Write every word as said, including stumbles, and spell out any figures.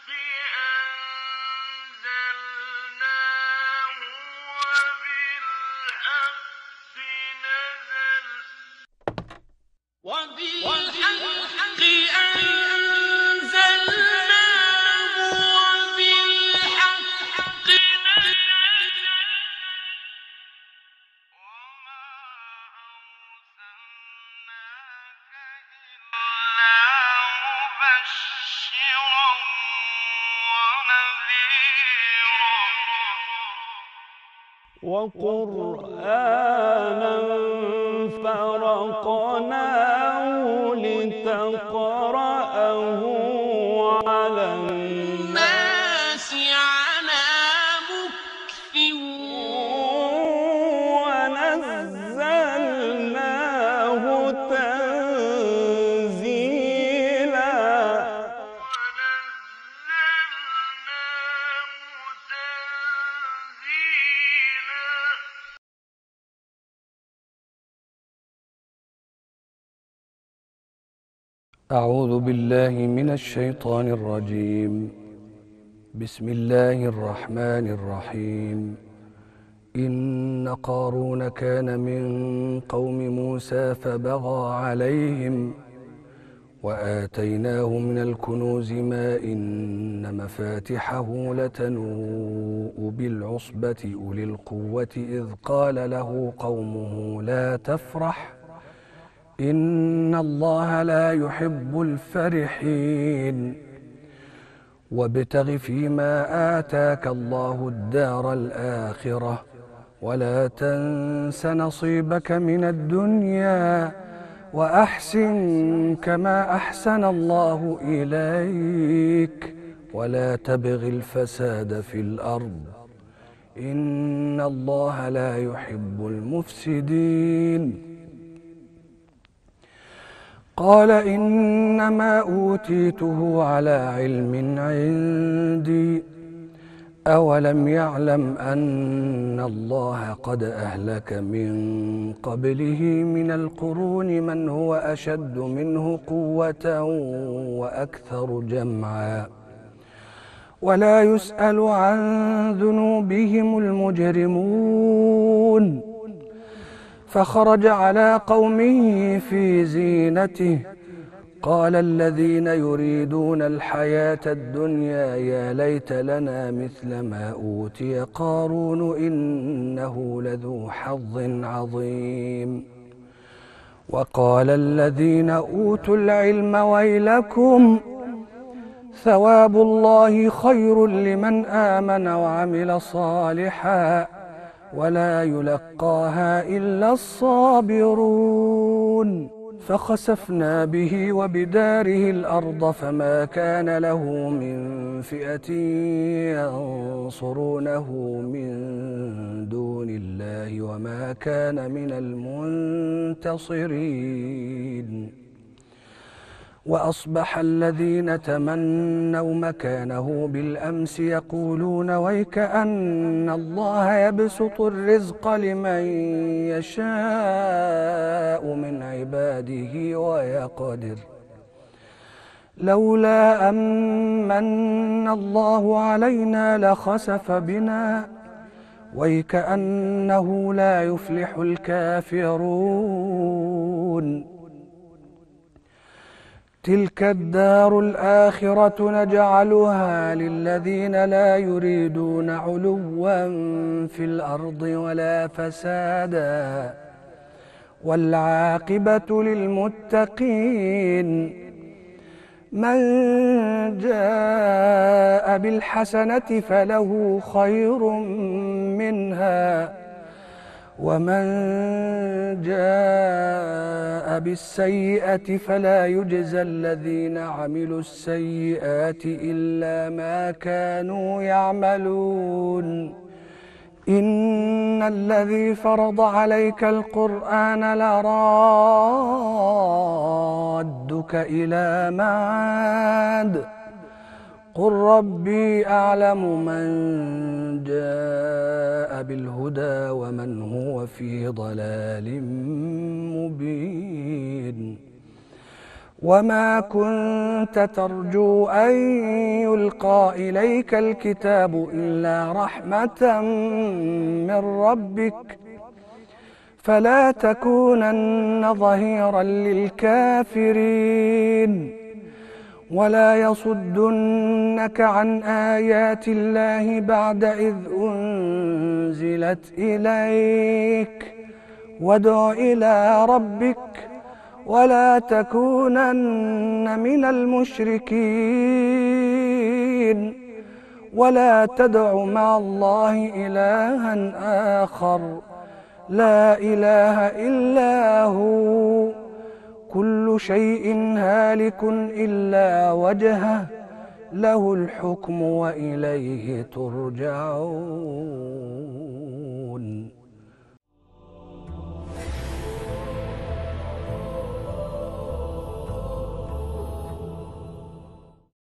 وقرآنا فرقناه لتقرأه على الناس على مكث ونزلناه تنزيلا أعوذ بالله من الشيطان الرجيم. بسم الله الرحمن الرحيم. إن قارون كان من قوم موسى فبغى عليهم وآتيناه من الكنوز ما إن مفاتحه لتنوء بالعصبة أولي القوة إذ قال له قومه لا تفرح إن الله لا يحب الفرحين وابتغ فيما آتاك الله الدار الآخرة ولا تنس نصيبك من الدنيا وأحسن كما أحسن الله إليك ولا تبغ الفساد في الأرض إن الله لا يحب المفسدين. قال إنما أوتيته على علم عندي أولم يعلم أن الله قد أهلك من قبله من القرون من هو أشد منه قوة وأكثر جمعا ولا يسأل عن ذنوبهم المجرمون. فخرج على قومه في زينته قال الذين يريدون الحياة الدنيا يا ليت لنا مثل ما أوتي قارون إنه لذو حظ عظيم. وقال الذين أوتوا العلم ويلكم ثواب الله خير لمن آمن وعمل صالحا ولا يلقاها إلا الصابرون. فخسفنا به وبداره الأرض فما كان له من فئة ينصرونه من دون الله وما كان من المنتصرين. وأصبح الذين تمنوا مكانه بالأمس يقولون ويك أن الله يبسط الرزق لمن يشاء من عباده ويقدر لولا أمن الله علينا لخسف بنا ويك أنه لا يفلح الكافرون. تلك الدار الآخرة نجعلها للذين لا يريدون علوا في الأرض ولا فسادا والعاقبة للمتقين. من جاء بالحسنة فله خير منها ومن جاء بالسيئة فلا يجزى الذين عملوا السيئات إلا ما كانوا يعملون. إن الذي فرض عليك القرآن لرادك إلى معاد قل ربي أعلم من جاء بالهدى ومن هو في ضلال مبين. وما كنت ترجو أن يلقى إليك الكتاب إلا رحمة من ربك فلا تكونن ظهيرا للكافرين ولا يصدنك عن آيات الله بعد إذ أنزلت إليك وادع إلى ربك ولا تكونن من المشركين ولا تدع مع الله إلها آخر لا إله إلا هو كل شيء هالك إلا وجهه له الحكم وإليه ترجعون.